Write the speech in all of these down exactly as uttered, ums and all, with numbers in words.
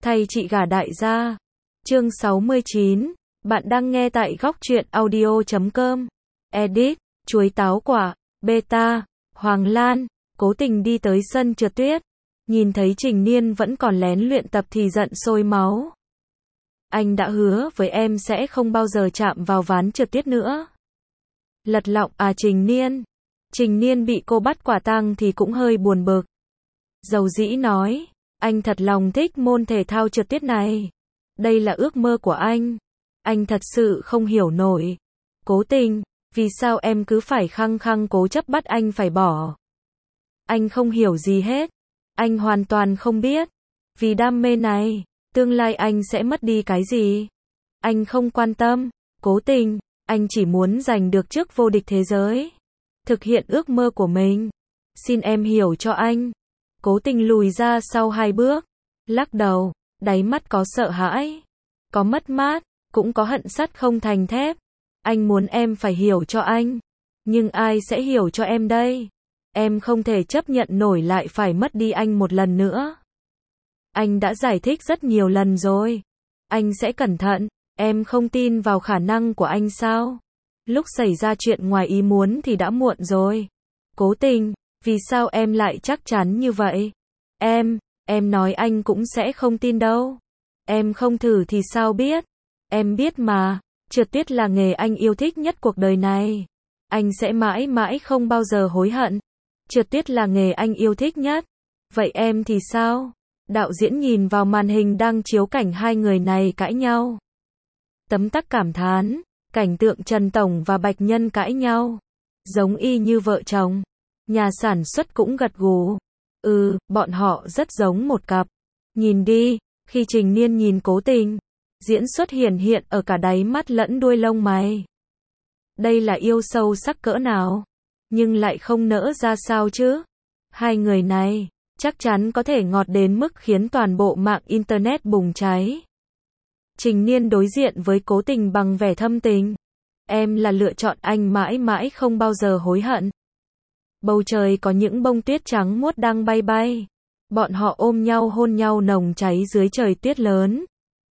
Thay chị gả đại gia. Chương sáu mươi chín. Bạn đang nghe tại góc truyện audio chấm com. Edit, chuối táo quả, beta, Hoàng Lan, cố tình đi tới sân trượt tuyết. Nhìn thấy Trình Niên vẫn còn lén luyện tập thì giận sôi máu. Anh đã hứa với em sẽ không bao giờ chạm vào ván trượt tuyết nữa. Lật lọng à Trình Niên. Trình Niên bị cô bắt quả tang thì cũng hơi buồn bực. Dầu dĩ nói, anh thật lòng thích môn thể thao trượt tuyết này. Đây là ước mơ của anh. Anh thật sự không hiểu nổi. Cố tình, vì sao em cứ phải khăng khăng cố chấp bắt anh phải bỏ. Anh không hiểu gì hết. Anh hoàn toàn không biết. Vì đam mê này, tương lai anh sẽ mất đi cái gì. Anh không quan tâm. Cố tình, anh chỉ muốn giành được chức vô địch thế giới. Thực hiện ước mơ của mình. Xin em hiểu cho anh. Cố tình lùi ra sau hai bước. Lắc đầu, đáy mắt có sợ hãi. Có mất mát, cũng có hận sắt không thành thép. Anh muốn em phải hiểu cho anh. Nhưng ai sẽ hiểu cho em đây? Em không thể chấp nhận nổi lại phải mất đi anh một lần nữa. Anh đã giải thích rất nhiều lần rồi. Anh sẽ cẩn thận. Em không tin vào khả năng của anh sao? Lúc xảy ra chuyện ngoài ý muốn thì đã muộn rồi. Cố tình, vì sao em lại chắc chắn như vậy? Em, em nói anh cũng sẽ không tin đâu. Em không thử thì sao biết? Em biết mà, trượt tuyết là nghề anh yêu thích nhất cuộc đời này. Anh sẽ mãi mãi không bao giờ hối hận. Trượt tuyết là nghề anh yêu thích nhất. Vậy em thì sao? Đạo diễn nhìn vào màn hình đang chiếu cảnh hai người này cãi nhau. Tấm tắc cảm thán, cảnh tượng Trần Tổng và Bạch Nhân cãi nhau. Giống y như vợ chồng. Nhà sản xuất cũng gật gù. Ừ, bọn họ rất giống một cặp. Nhìn đi, khi Trình Niên nhìn Cố Tình, diễn xuất hiển hiện ở cả đáy mắt lẫn đuôi lông mày. Đây là yêu sâu sắc cỡ nào? Nhưng lại không nỡ ra sao chứ? Hai người này, chắc chắn có thể ngọt đến mức khiến toàn bộ mạng Internet bùng cháy. Trình Niên đối diện với Cố Tình bằng vẻ thâm tình. Em là lựa chọn anh mãi mãi không bao giờ hối hận. Bầu trời có những bông tuyết trắng muốt đang bay bay. Bọn họ ôm nhau hôn nhau nồng cháy dưới trời tuyết lớn.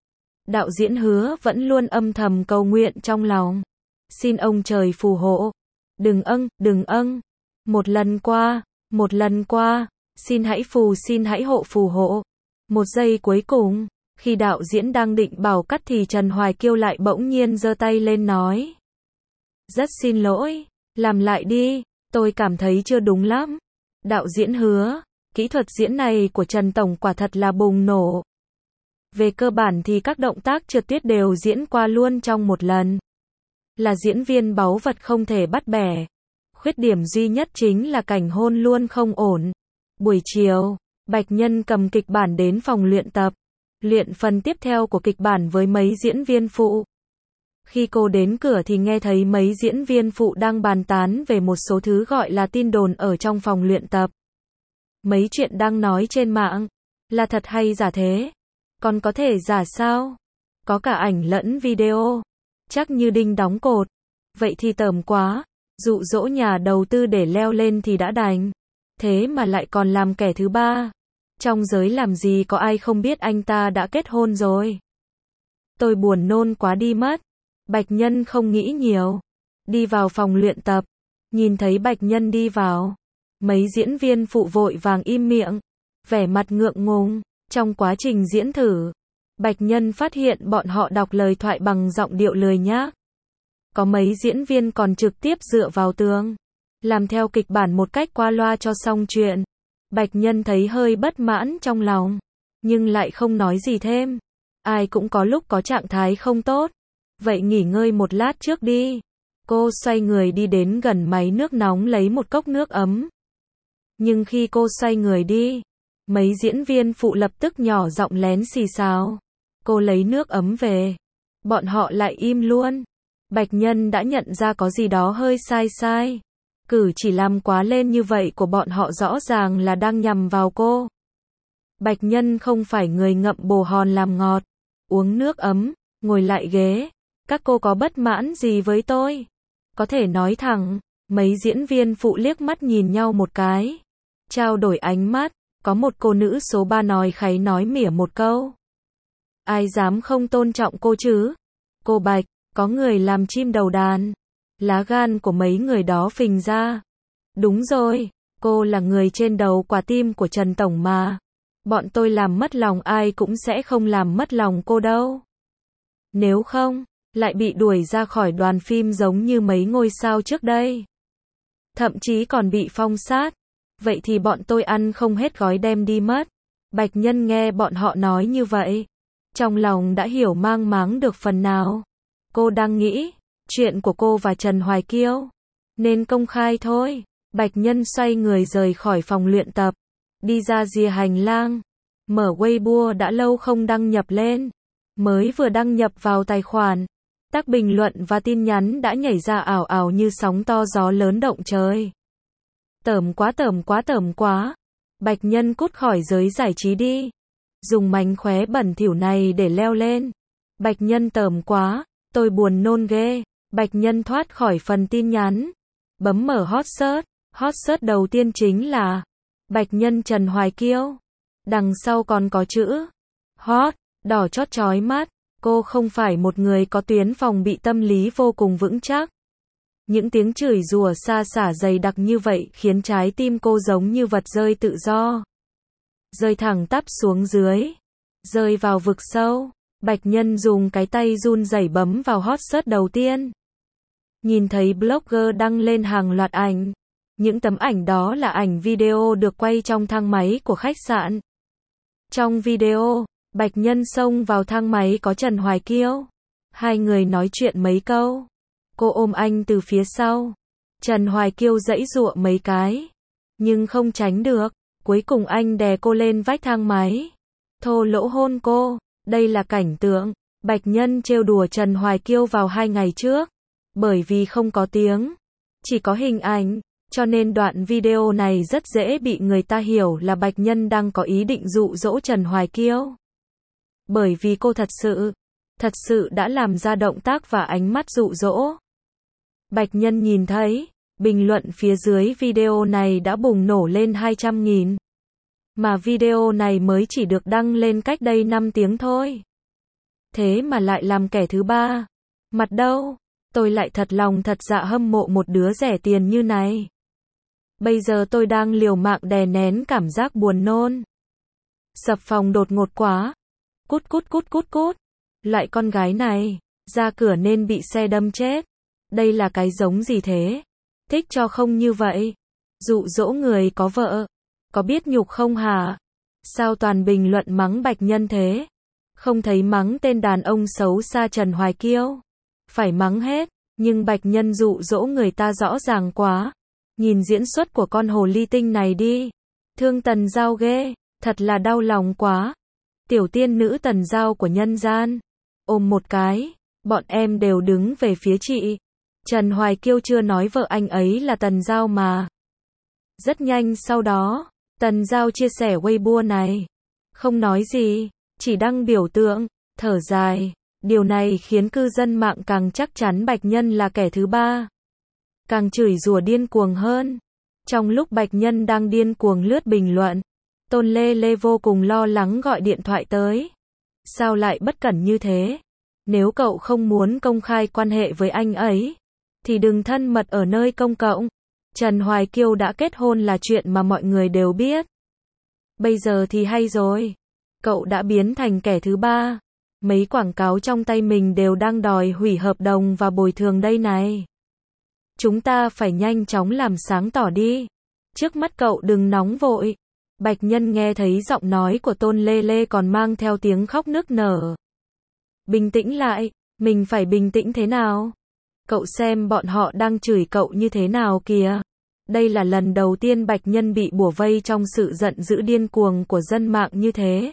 Đạo diễn Hứa vẫn luôn âm thầm cầu nguyện trong lòng. Xin ông trời phù hộ. Đừng âng, đừng âng. Một lần qua, một lần qua. Xin hãy phù, xin hãy hộ phù hộ. Một giây cuối cùng, khi đạo diễn đang định bảo cắt thì Trần Hoài Kiêu lại bỗng nhiên giơ tay lên nói. Rất xin lỗi, làm lại đi, tôi cảm thấy chưa đúng lắm. Đạo diễn Hứa, kỹ thuật diễn này của Trần Tổng quả thật là bùng nổ. Về cơ bản thì các động tác trượt tuyết đều diễn qua luôn trong một lần. Là diễn viên báu vật không thể bắt bẻ. Khuyết điểm duy nhất chính là cảnh hôn luôn không ổn. Buổi chiều, Bạch Nhân cầm kịch bản đến phòng luyện tập. Luyện phần tiếp theo của kịch bản với mấy diễn viên phụ. Khi cô đến cửa thì nghe thấy mấy diễn viên phụ đang bàn tán về một số thứ gọi là tin đồn ở trong phòng luyện tập. Mấy chuyện đang nói trên mạng, là thật hay giả thế? Còn có thể giả sao? Có cả ảnh lẫn video. Chắc như đinh đóng cột. Vậy thì tởm quá. Dụ dỗ nhà đầu tư để leo lên thì đã đành. Thế mà lại còn làm kẻ thứ ba. Trong giới làm gì có ai không biết anh ta đã kết hôn rồi. Tôi buồn nôn quá đi mất. Bạch Nhân không nghĩ nhiều. Đi vào phòng luyện tập. Nhìn thấy Bạch Nhân đi vào. Mấy diễn viên phụ vội vàng im miệng. Vẻ mặt ngượng ngùng. Trong quá trình diễn thử, Bạch Nhân phát hiện bọn họ đọc lời thoại bằng giọng điệu lười nhác. Có mấy diễn viên còn trực tiếp dựa vào tường. Làm theo kịch bản một cách qua loa cho xong chuyện. Bạch Nhân thấy hơi bất mãn trong lòng. Nhưng lại không nói gì thêm. Ai cũng có lúc có trạng thái không tốt. Vậy nghỉ ngơi một lát trước đi. Cô xoay người đi đến gần máy nước nóng lấy một cốc nước ấm. Nhưng khi cô xoay người đi, mấy diễn viên phụ lập tức nhỏ giọng lén xì xào. Cô lấy nước ấm về. Bọn họ lại im luôn. Bạch Nhân đã nhận ra có gì đó hơi sai sai. Cử chỉ làm quá lên như vậy của bọn họ rõ ràng là đang nhằm vào cô. Bạch Nhân không phải người ngậm bồ hòn làm ngọt. Uống nước ấm, ngồi lại ghế. Các cô có bất mãn gì với tôi? Có thể nói thẳng. Mấy diễn viên phụ liếc mắt nhìn nhau một cái. Trao đổi ánh mắt. Có một cô nữ số ba nói kháy nói mỉa một câu. Ai dám không tôn trọng cô chứ? Cô Bạch, có người làm chim đầu đàn. Lá gan của mấy người đó phình ra. Đúng rồi, cô là người trên đầu quả tim của Trần Tổng mà. Bọn tôi làm mất lòng ai cũng sẽ không làm mất lòng cô đâu. Nếu không, lại bị đuổi ra khỏi đoàn phim giống như mấy ngôi sao trước đây. Thậm chí còn bị phong sát. Vậy thì bọn tôi ăn không hết gói đem đi mất. Bạch Nhân nghe bọn họ nói như vậy. Trong lòng đã hiểu mang máng được phần nào. Cô đang nghĩ, chuyện của cô và Trần Hoài Kiêu nên công khai thôi. Bạch Nhân xoay người rời khỏi phòng luyện tập. Đi ra rìa hành lang. Mở Weibo đã lâu không đăng nhập lên. Mới vừa đăng nhập vào tài khoản. Các bình luận và tin nhắn đã nhảy ra ảo ảo như sóng to gió lớn động trời. Tởm quá tởm quá tởm quá. Bạch Nhân cút khỏi giới giải trí đi. Dùng mánh khóe bẩn thỉu này để leo lên. Bạch Nhân tởm quá, tôi buồn nôn ghê. Bạch Nhân thoát khỏi phần tin nhắn. Bấm mở hot search. Hot search đầu tiên chính là Bạch Nhân Trần Hoài Kiêu. Đằng sau còn có chữ hot, đỏ chót chói mắt. Cô không phải một người có tuyến phòng bị tâm lý vô cùng vững chắc. Những tiếng chửi rủa sa sả dày đặc như vậy khiến trái tim cô giống như vật rơi tự do. Rơi thẳng tắp xuống dưới. Rơi vào vực sâu. Bạch Nhân dùng cái tay run rẩy bấm vào hot search đầu tiên. Nhìn thấy blogger đăng lên hàng loạt ảnh. Những tấm ảnh đó là ảnh video được quay trong thang máy của khách sạn. Trong video, Bạch Nhân xông vào thang máy có Trần Hoài Kiêu. Hai người nói chuyện mấy câu. Cô ôm anh từ phía sau. Trần Hoài Kiêu giãy giụa mấy cái. Nhưng không tránh được. Cuối cùng anh đè cô lên vách thang máy. Thô lỗ hôn cô. Đây là cảnh tượng Bạch Nhân trêu đùa Trần Hoài Kiêu vào hai ngày trước. Bởi vì không có tiếng, chỉ có hình ảnh, cho nên đoạn video này rất dễ bị người ta hiểu là Bạch Nhân đang có ý định dụ dỗ Trần Hoài Kiêu. Bởi vì cô thật sự, thật sự đã làm ra động tác và ánh mắt dụ dỗ. Bạch Nhân nhìn thấy, bình luận phía dưới video này đã bùng nổ lên hai trăm nghìn. Mà video này mới chỉ được đăng lên cách đây năm tiếng thôi. Thế mà lại làm kẻ thứ ba. Mặt đâu, tôi lại thật lòng thật dạ hâm mộ một đứa rẻ tiền như này. Bây giờ tôi đang liều mạng đè nén cảm giác buồn nôn. Sập phòng đột ngột quá. Cút cút cút cút cút. Loại con gái này, ra cửa nên bị xe đâm chết. Đây là cái giống gì thế? Thích cho không như vậy. Dụ dỗ người có vợ. Có biết nhục không hả? Sao toàn bình luận mắng Bạch Nhân thế? Không thấy mắng tên đàn ông xấu xa Trần Hoài Kiêu. Phải mắng hết, nhưng Bạch Nhân dụ dỗ người ta rõ ràng quá. Nhìn diễn xuất của con hồ ly tinh này đi. Thương Tần Giao ghê, thật là đau lòng quá. Tiểu tiên nữ Tần Giao của nhân gian. Ôm một cái, bọn em đều đứng về phía chị. Trần Hoài Kiêu chưa nói vợ anh ấy là Tần Giao mà. Rất nhanh sau đó, Tần Giao chia sẻ Weibo này. Không nói gì, chỉ đăng biểu tượng, thở dài. Điều này khiến cư dân mạng càng chắc chắn Bạch Nhân là kẻ thứ ba. Càng chửi rủa điên cuồng hơn. Trong lúc Bạch Nhân đang điên cuồng lướt bình luận, Tôn Lê Lê vô cùng lo lắng gọi điện thoại tới. Sao lại bất cẩn như thế? Nếu cậu không muốn công khai quan hệ với anh ấy, thì đừng thân mật ở nơi công cộng. Trần Hoài Kiêu đã kết hôn là chuyện mà mọi người đều biết. Bây giờ thì hay rồi. Cậu đã biến thành kẻ thứ ba. Mấy quảng cáo trong tay mình đều đang đòi hủy hợp đồng và bồi thường đây này. Chúng ta phải nhanh chóng làm sáng tỏ đi. Trước mắt cậu đừng nóng vội. Bạch Nhân nghe thấy giọng nói của Tôn Lê Lê còn mang theo tiếng khóc nức nở. Bình tĩnh lại, mình phải bình tĩnh thế nào? Cậu xem bọn họ đang chửi cậu như thế nào kìa. Đây là lần đầu tiên Bạch Nhân bị bủa vây trong sự giận dữ điên cuồng của dân mạng như thế.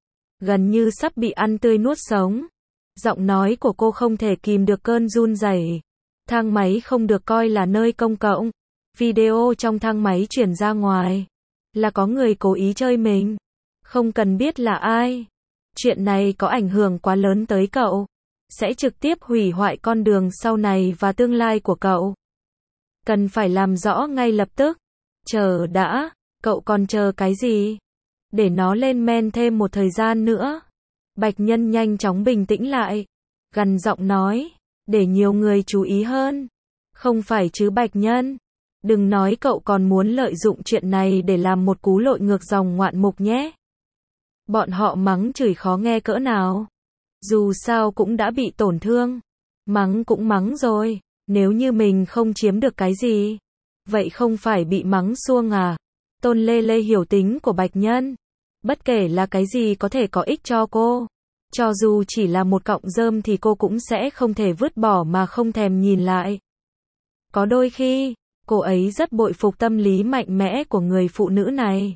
Gần như sắp bị ăn tươi nuốt sống. Giọng nói của cô không thể kìm được cơn run rẩy. Thang máy không được coi là nơi công cộng. Video trong thang máy truyền ra ngoài. Là có người cố ý chơi mình. Không cần biết là ai. Chuyện này có ảnh hưởng quá lớn tới cậu. Sẽ trực tiếp hủy hoại con đường sau này và tương lai của cậu. Cần phải làm rõ ngay lập tức. Chờ đã, cậu còn chờ cái gì? Để nó lên men thêm một thời gian nữa. Bạch Nhân nhanh chóng bình tĩnh lại, gằn giọng nói, để nhiều người chú ý hơn. Không phải chứ Bạch Nhân, đừng nói cậu còn muốn lợi dụng chuyện này để làm một cú lội ngược dòng ngoạn mục nhé. Bọn họ mắng chửi khó nghe cỡ nào. Dù sao cũng đã bị tổn thương. Mắng cũng mắng rồi, nếu như mình không chiếm được cái gì, vậy không phải bị mắng suông à? Tôn Lê Lê hiểu tính của Bạch Nhân. Bất kể là cái gì có thể có ích cho cô, cho dù chỉ là một cọng rơm thì cô cũng sẽ không thể vứt bỏ mà không thèm nhìn lại. Có đôi khi, cô ấy rất bội phục tâm lý mạnh mẽ của người phụ nữ này.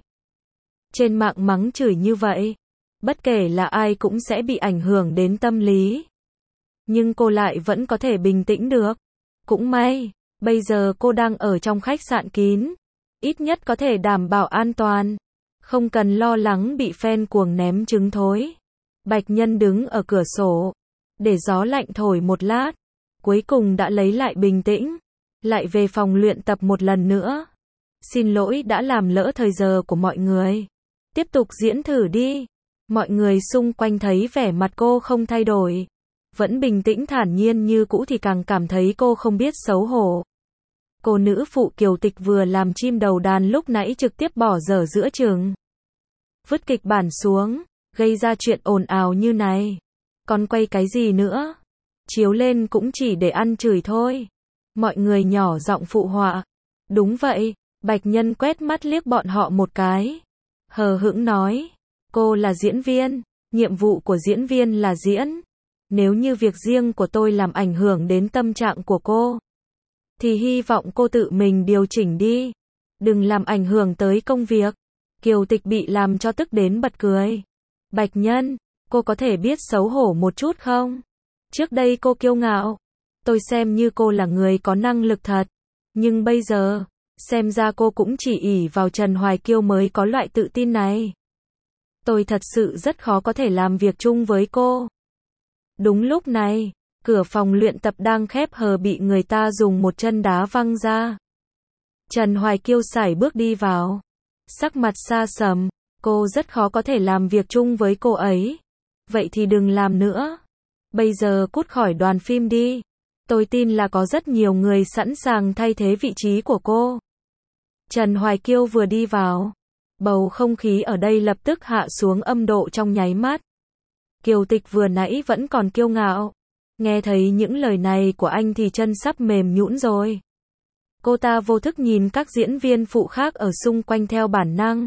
Trên mạng mắng chửi như vậy, bất kể là ai cũng sẽ bị ảnh hưởng đến tâm lý. Nhưng cô lại vẫn có thể bình tĩnh được. Cũng may, bây giờ cô đang ở trong khách sạn kín, ít nhất có thể đảm bảo an toàn, không cần lo lắng bị fan cuồng ném trứng thối. Bạch Nhân đứng ở cửa sổ, để gió lạnh thổi một lát, cuối cùng đã lấy lại bình tĩnh, lại về phòng luyện tập một lần nữa. Xin lỗi đã làm lỡ thời giờ của mọi người. Tiếp tục diễn thử đi. Mọi người xung quanh thấy vẻ mặt cô không thay đổi, vẫn bình tĩnh thản nhiên như cũ thì càng cảm thấy cô không biết xấu hổ. Cô nữ phụ Kiều Tịch vừa làm chim đầu đàn lúc nãy trực tiếp bỏ dở giữa chừng. Vứt kịch bản xuống, gây ra chuyện ồn ào như này. Còn quay cái gì nữa? Chiếu lên cũng chỉ để ăn chửi thôi. Mọi người nhỏ giọng phụ họa. Đúng vậy, Bạch Nhân quét mắt liếc bọn họ một cái. Hờ hững nói, cô là diễn viên, nhiệm vụ của diễn viên là diễn. Nếu như việc riêng của tôi làm ảnh hưởng đến tâm trạng của cô, thì hy vọng cô tự mình điều chỉnh đi. Đừng làm ảnh hưởng tới công việc. Kiều Tịch bị làm cho tức đến bật cười. Bạch Nhân, cô có thể biết xấu hổ một chút không? Trước đây cô kiêu ngạo. Tôi xem như cô là người có năng lực thật. Nhưng bây giờ, xem ra cô cũng chỉ ỷ vào Trần Hoài Kiêu mới có loại tự tin này. Tôi thật sự rất khó có thể làm việc chung với cô. Đúng lúc này, cửa phòng luyện tập đang khép hờ bị người ta dùng một chân đá văng ra. Trần Hoài Kiêu sải bước đi vào. Sắc mặt xa sầm, cô rất khó có thể làm việc chung với cô ấy. Vậy thì đừng làm nữa. Bây giờ cút khỏi đoàn phim đi. Tôi tin là có rất nhiều người sẵn sàng thay thế vị trí của cô. Trần Hoài Kiêu vừa đi vào, bầu không khí ở đây lập tức hạ xuống âm độ trong nháy mắt. Kiều Tịch vừa nãy vẫn còn kiêu ngạo. Nghe thấy những lời này của anh thì chân sắp mềm nhũn rồi. Cô ta vô thức nhìn các diễn viên phụ khác ở xung quanh theo bản năng.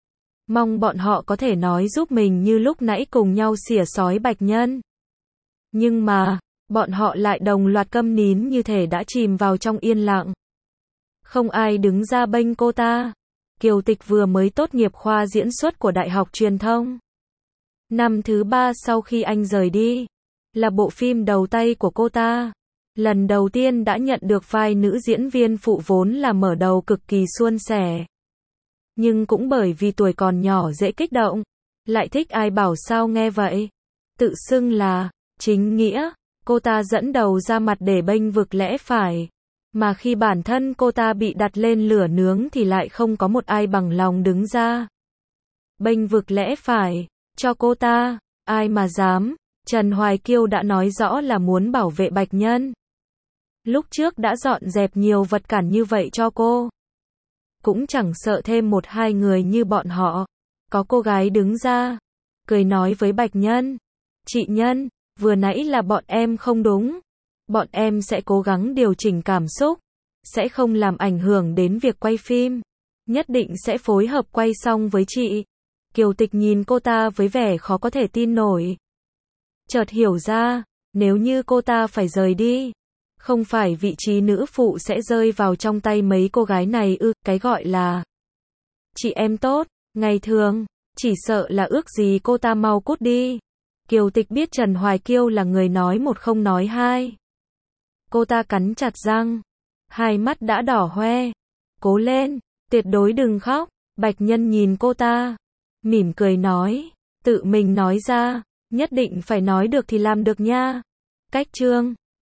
Mong bọn họ có thể nói giúp mình như lúc nãy cùng nhau xỉa xói Bạch Nhân. Nhưng mà, bọn họ lại đồng loạt câm nín như thể đã chìm vào trong yên lặng. Không ai đứng ra bênh cô ta. Kiều Tịch vừa mới tốt nghiệp khoa diễn xuất của Đại học Truyền thông. Năm thứ ba sau khi anh rời đi, là bộ phim đầu tay của cô ta. Lần đầu tiên đã nhận được vai nữ diễn viên phụ vốn là mở đầu cực kỳ suôn sẻ. Nhưng cũng bởi vì tuổi còn nhỏ dễ kích động, lại thích ai bảo sao nghe vậy. Tự xưng là chính nghĩa, cô ta dẫn đầu ra mặt để bênh vực lẽ phải. Mà khi bản thân cô ta bị đặt lên lửa nướng thì lại không có một ai bằng lòng đứng ra bênh vực lẽ phải cho cô ta. Ai mà dám. Trần Hoài Kiêu đã nói rõ là muốn bảo vệ Bạch Nhân. Lúc trước đã dọn dẹp nhiều vật cản như vậy cho cô. Cũng chẳng sợ thêm một hai người như bọn họ. Có cô gái đứng ra, cười nói với Bạch Nhân. Chị Nhân, vừa nãy là bọn em không đúng. Bọn em sẽ cố gắng điều chỉnh cảm xúc. Sẽ không làm ảnh hưởng đến việc quay phim. Nhất định sẽ phối hợp quay xong với chị. Kiều Tịch nhìn cô ta với vẻ khó có thể tin nổi. Chợt hiểu ra, nếu như cô ta phải rời đi, không phải vị trí nữ phụ sẽ rơi vào trong tay mấy cô gái này ư, cái gọi là chị em tốt, ngày thường, chỉ sợ là ước gì cô ta mau cút đi. Kiều Tịch biết Trần Hoài Kiêu là người nói một không nói hai. Cô ta cắn chặt răng, hai mắt đã đỏ hoe. Cố lên, tuyệt đối đừng khóc. Bạch Nhân nhìn cô ta, mỉm cười nói, tự mình nói ra, nhất định phải nói được thì làm được nha. Cách chương